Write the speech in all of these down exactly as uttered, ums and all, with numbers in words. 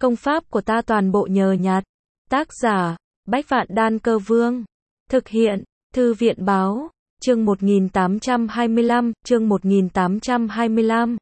Công pháp của ta toàn bộ nhờ nhặt. Tác giả, Bách Vạn Đan Cơ Vương. Thực hiện, Thư viện Báo. Chương một nghìn tám trăm hai mươi lăm, chương một nghìn tám trăm hai mươi lăm.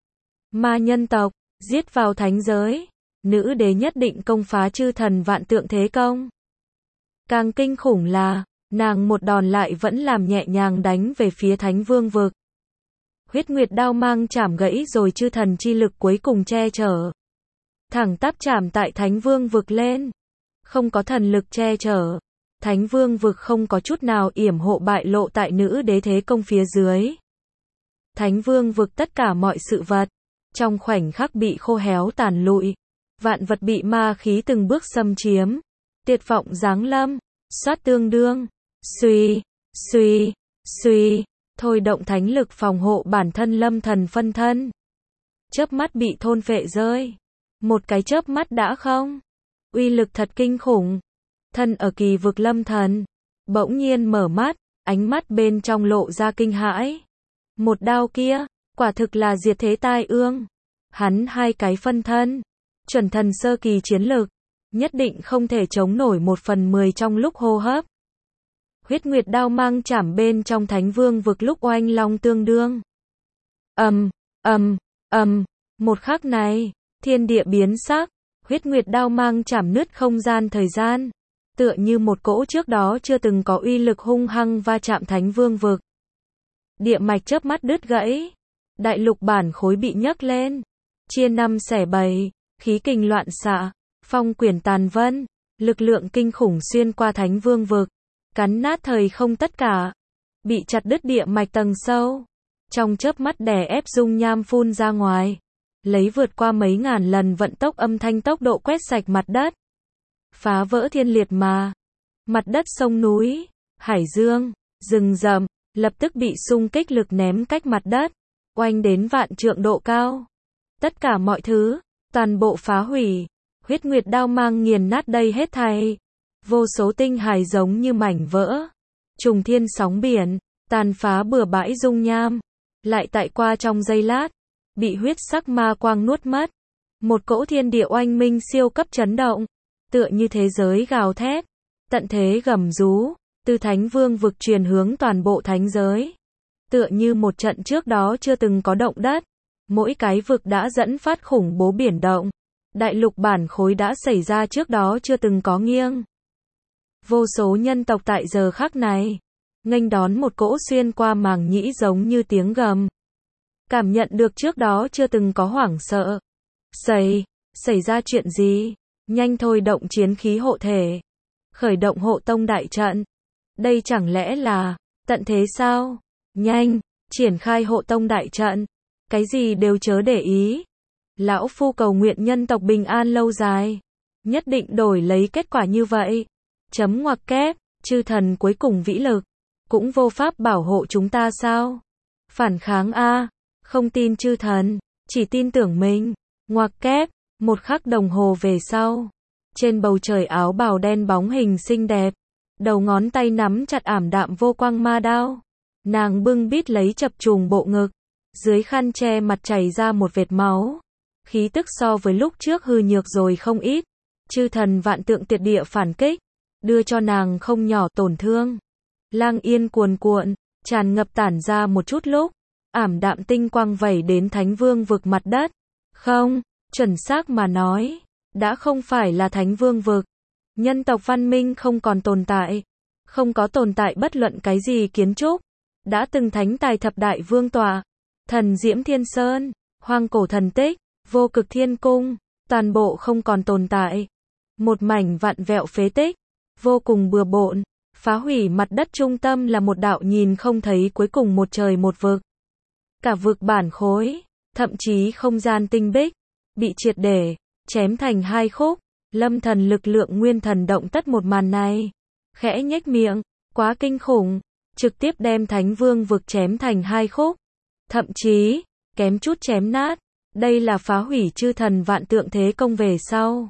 Ma nhân tộc, giết vào thánh giới. Nữ đế nhất định công phá chư thần vạn tượng thế công. Càng kinh khủng là, nàng một đòn lại vẫn làm nhẹ nhàng đánh về phía thánh vương vực. Huyết nguyệt đao mang chảm gãy rồi chư thần chi lực cuối cùng che chở. Thẳng tắp chạm tại thánh vương vực lên. Không có thần lực che chở. Thánh vương vực không có chút nào yểm hộ bại lộ tại nữ đế thế công phía dưới. Thánh vương vực tất cả mọi sự vật. Trong khoảnh khắc bị khô héo tàn lụi. Vạn vật bị ma khí từng bước xâm chiếm. Tuyệt vọng giáng lâm. Xoát tương đương. Suy, suy, suy. Thôi động thánh lực phòng hộ bản thân lâm thần phân thân. Chớp mắt bị thôn phệ rơi. Một cái chớp mắt đã không. Uy lực thật kinh khủng. Thân ở kỳ vực lâm thần. Bỗng nhiên mở mắt. Ánh mắt bên trong lộ ra kinh hãi. Một đao kia. Quả thực là diệt thế tai ương. Hắn hai cái phân thân. Chuẩn thần sơ kỳ chiến lực. Nhất định không thể chống nổi một phần mười trong lúc hô hấp. Huyết nguyệt đao mang chảm bên trong thánh vương vực lúc oanh long tương đương. Ầm, ầm, ầm, một khắc này, thiên địa biến sắc, huyết nguyệt đao mang chảm nứt không gian thời gian, tựa như một cỗ trước đó chưa từng có uy lực hung hăng va chạm thánh vương vực. Địa mạch chớp mắt đứt gãy, đại lục bản khối bị nhấc lên, chia năm xẻ bảy, khí kình loạn xạ, phong quyển tàn vân, lực lượng kinh khủng xuyên qua thánh vương vực. Cắn nát thời không tất cả, bị chặt đứt địa mạch tầng sâu, trong chớp mắt đè ép dung nham phun ra ngoài, lấy vượt qua mấy ngàn lần vận tốc âm thanh tốc độ quét sạch mặt đất, phá vỡ thiên liệt mà, mặt đất sông núi, hải dương, rừng rậm, lập tức bị xung kích lực ném cách mặt đất, oanh đến vạn trượng độ cao, tất cả mọi thứ, toàn bộ phá hủy, huyết nguyệt đao mang nghiền nát đây hết thảy. Vô số tinh hài giống như mảnh vỡ, trùng thiên sóng biển, tàn phá bừa bãi dung nham, lại tại qua trong giây lát, bị huyết sắc ma quang nuốt mất. Một cỗ thiên địa oanh minh siêu cấp chấn động, tựa như thế giới gào thét, tận thế gầm rú, từ thánh vương vực truyền hướng toàn bộ thánh giới. Tựa như một trận trước đó chưa từng có động đất, mỗi cái vực đã dẫn phát khủng bố biển động, đại lục bản khối đã xảy ra trước đó chưa từng có nghiêng. Vô số nhân tộc tại giờ khắc này, nghênh đón một cỗ xuyên qua màng nhĩ giống như tiếng gầm. Cảm nhận được trước đó chưa từng có hoảng sợ. Xảy, xảy ra chuyện gì? Nhanh thôi động chiến khí hộ thể. Khởi động hộ tông đại trận. Đây chẳng lẽ là, tận thế sao? Nhanh, triển khai hộ tông đại trận. Cái gì đều chớ để ý. Lão phu cầu nguyện nhân tộc bình an lâu dài. Nhất định đổi lấy kết quả như vậy. Chấm ngoặc kép, chư thần cuối cùng vĩ lực, cũng vô pháp bảo hộ chúng ta sao? Phản kháng a, không tin chư thần, chỉ tin tưởng mình. Ngoặc kép, một khắc đồng hồ về sau, trên bầu trời áo bào đen bóng hình xinh đẹp, đầu ngón tay nắm chặt ảm đạm vô quang ma đao, nàng bưng bít lấy chập trùng bộ ngực, dưới khăn che mặt chảy ra một vệt máu, khí tức so với lúc trước hư nhược rồi không ít. Chư thần vạn tượng tiệt địa phản kích, đưa cho nàng không nhỏ tổn thương. Lang yên cuồn cuộn, tràn ngập tản ra một chút lúc, ảm đạm tinh quang vẩy đến thánh vương vực mặt đất. Không, chuẩn xác mà nói, đã không phải là thánh vương vực. Nhân tộc văn minh không còn tồn tại, không có tồn tại bất luận cái gì kiến trúc. Đã từng thánh tài thập đại vương tọa, thần diễm thiên sơn, hoang cổ thần tích, vô cực thiên cung, toàn bộ không còn tồn tại. Một mảnh vặn vẹo phế tích, vô cùng bừa bộn, phá hủy mặt đất trung tâm là một đạo nhìn không thấy cuối cùng một trời một vực. Cả vực bản khối, thậm chí không gian tinh bích, bị triệt để, chém thành hai khúc, lâm thần lực lượng nguyên thần động tất một màn này. Khẽ nhếch miệng, quá kinh khủng, trực tiếp đem thánh vương vực chém thành hai khúc. Thậm chí, kém chút chém nát, đây là phá hủy chư thần vạn tượng thế công về sau.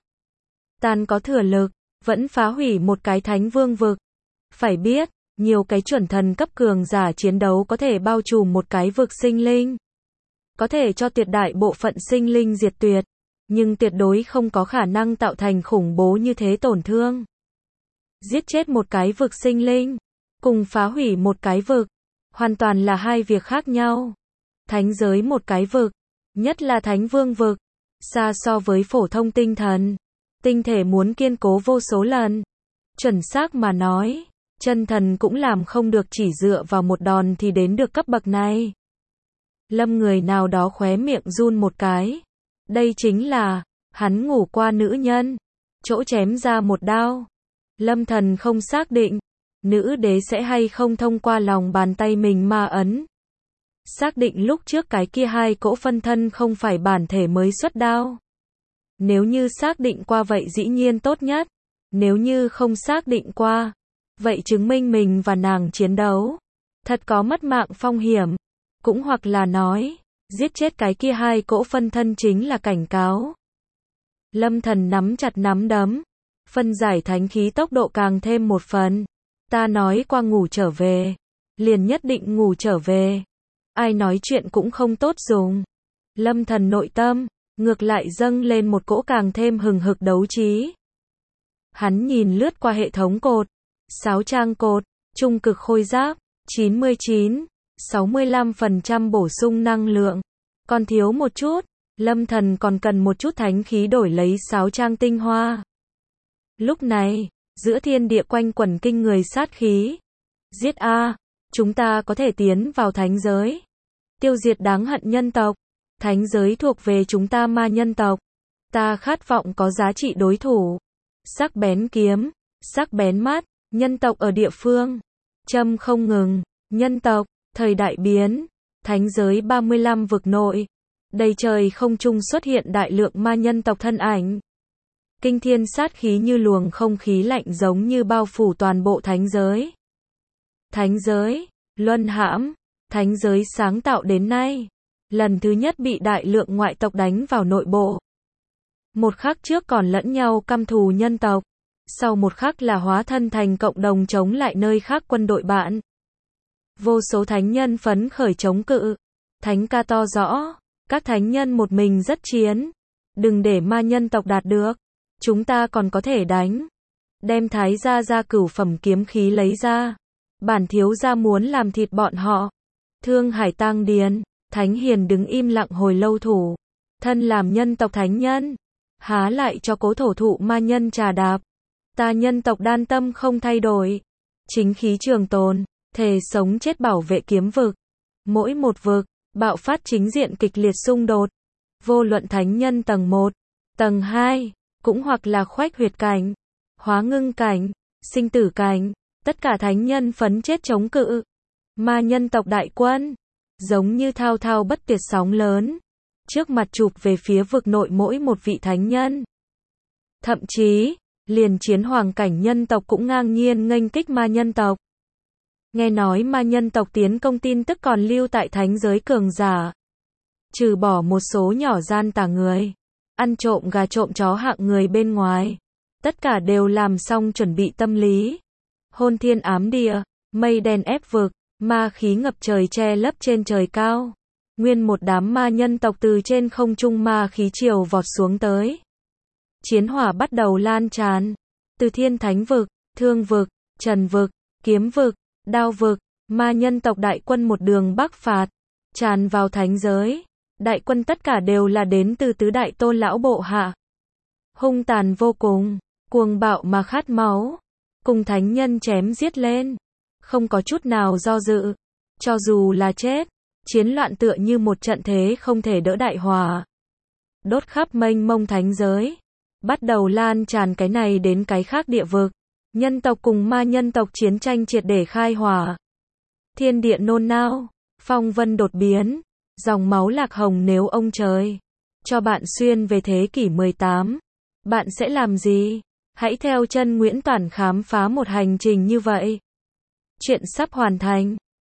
Tàn có thừa lực, vẫn phá hủy một cái thánh vương vực. Phải biết, nhiều cái chuẩn thần cấp cường giả chiến đấu có thể bao trùm một cái vực sinh linh. Có thể cho tuyệt đại bộ phận sinh linh diệt tuyệt. nhưng tuyệt đối không có khả năng tạo thành khủng bố như thế tổn thương. Giết chết một cái vực sinh linh, cùng phá hủy một cái vực, hoàn toàn là hai việc khác nhau. Thánh giới một cái vực, nhất là thánh vương vực, xa so với phổ thông tinh thần, tinh thể muốn kiên cố vô số lần. Chuẩn xác mà nói, chân thần cũng làm không được chỉ dựa vào một đòn thì đến được cấp bậc này. Lâm người nào đó khóe miệng run một cái. Đây chính là, hắn ngủ qua nữ nhân, chỗ chém ra một đao. Lâm thần không xác định, nữ đế sẽ hay không thông qua lòng bàn tay mình ma ấn. Xác định lúc trước cái kia hai cỗ phân thân không phải bản thể mới xuất đao. Nếu như xác định qua vậy dĩ nhiên tốt nhất. Nếu như không xác định qua, vậy chứng minh mình và nàng chiến đấu thật có mất mạng phong hiểm. Cũng hoặc là nói, giết chết cái kia hai cỗ phân thân chính là cảnh cáo. Lâm thần nắm chặt nắm đấm, phân giải thánh khí tốc độ càng thêm một phần. Ta nói qua ngủ trở về, liền nhất định ngủ trở về. Ai nói chuyện cũng không tốt dùng. Lâm thần nội tâm, ngược lại dâng lên một cỗ càng thêm hừng hực đấu trí. Hắn nhìn lướt qua hệ thống cột, sáu trang cột, trung cực khôi giáp, chín mươi chín, sáu mươi lăm phần trăm bổ sung năng lượng. Còn thiếu một chút, Lâm thần còn cần một chút thánh khí đổi lấy sáu trang tinh hoa. Lúc này, giữa thiên địa quanh quẩn kinh người sát khí. Giết a, chúng ta có thể tiến vào thánh giới. Tiêu diệt đáng hận nhân tộc. Thánh giới thuộc về chúng ta ma nhân tộc. Ta khát vọng có giá trị đối thủ. Sắc bén kiếm, sắc bén mắt, nhân tộc ở địa phương. Châm không ngừng, nhân tộc, thời đại biến. Thánh giới ba mươi lăm vực nội. Đầy trời không trung xuất hiện đại lượng ma nhân tộc thân ảnh. Kinh thiên sát khí như luồng không khí lạnh giống như bao phủ toàn bộ thánh giới. Thánh giới, luân hãm, thánh giới sáng tạo đến nay, lần thứ nhất bị đại lượng ngoại tộc đánh vào nội bộ. Một khắc trước còn lẫn nhau căm thù nhân tộc, sau một khắc là hóa thân thành cộng đồng chống lại nơi khác quân đội bạn. Vô số thánh nhân phấn khởi chống cự, thánh ca to rõ, các thánh nhân một mình rất chiến. Đừng để ma nhân tộc đạt được, chúng ta còn có thể đánh. Đem thái gia gia cửu phẩm kiếm khí lấy ra. Bản thiếu gia muốn làm thịt bọn họ. Thương Hải Tang Điền, Thánh Hiền đứng im lặng hồi lâu thủ. Thân làm nhân tộc thánh nhân, há lại cho cố thổ thụ ma nhân trà đạp. Ta nhân tộc đan tâm không thay đổi. Chính khí trường tồn, thề sống chết bảo vệ kiếm vực. Mỗi một vực, bạo phát chính diện kịch liệt xung đột. Vô luận thánh nhân tầng một, tầng hai, cũng hoặc là khoách huyệt cảnh, hóa ngưng cảnh, sinh tử cảnh, tất cả thánh nhân phấn chết chống cự. Ma nhân tộc đại quân, giống như thao thao bất tuyệt sóng lớn, trước mặt chụp về phía vực nội mỗi một vị thánh nhân. Thậm chí, liền chiến hoàng cảnh nhân tộc cũng ngang nhiên nghênh kích ma nhân tộc. Nghe nói ma nhân tộc tiến công tin tức còn lưu tại thánh giới cường giả. Trừ bỏ một số nhỏ gian tà người, ăn trộm gà trộm chó hạng người bên ngoài, tất cả đều làm xong chuẩn bị tâm lý. Hôn thiên ám địa, mây đen ép vực, ma khí ngập trời che lấp trên trời cao. Nguyên một đám ma nhân tộc từ trên không trung ma khí triều vọt xuống tới. Chiến hỏa bắt đầu lan tràn. Từ thiên thánh vực, thương vực, trần vực, kiếm vực, đao vực, ma nhân tộc đại quân một đường bắc phạt, tràn vào thánh giới. Đại quân tất cả đều là đến từ tứ đại tôn lão bộ hạ. Hung tàn vô cùng, cuồng bạo mà khát máu. Cùng thánh nhân chém giết lên. Không có chút nào do dự. Cho dù là chết, chiến loạn tựa như một trận thế không thể đỡ đại hòa. Đốt khắp mênh mông thánh giới. Bắt đầu lan tràn cái này đến cái khác địa vực. Nhân tộc cùng ma nhân tộc chiến tranh triệt để khai hỏa. Thiên địa nôn nao, phong vân đột biến, dòng máu lạc hồng nếu ông trời cho bạn xuyên về thế kỷ mười tám, bạn sẽ làm gì? Hãy theo chân Nguyễn Toản khám phá một hành trình như vậy. Chuyện sắp hoàn thành.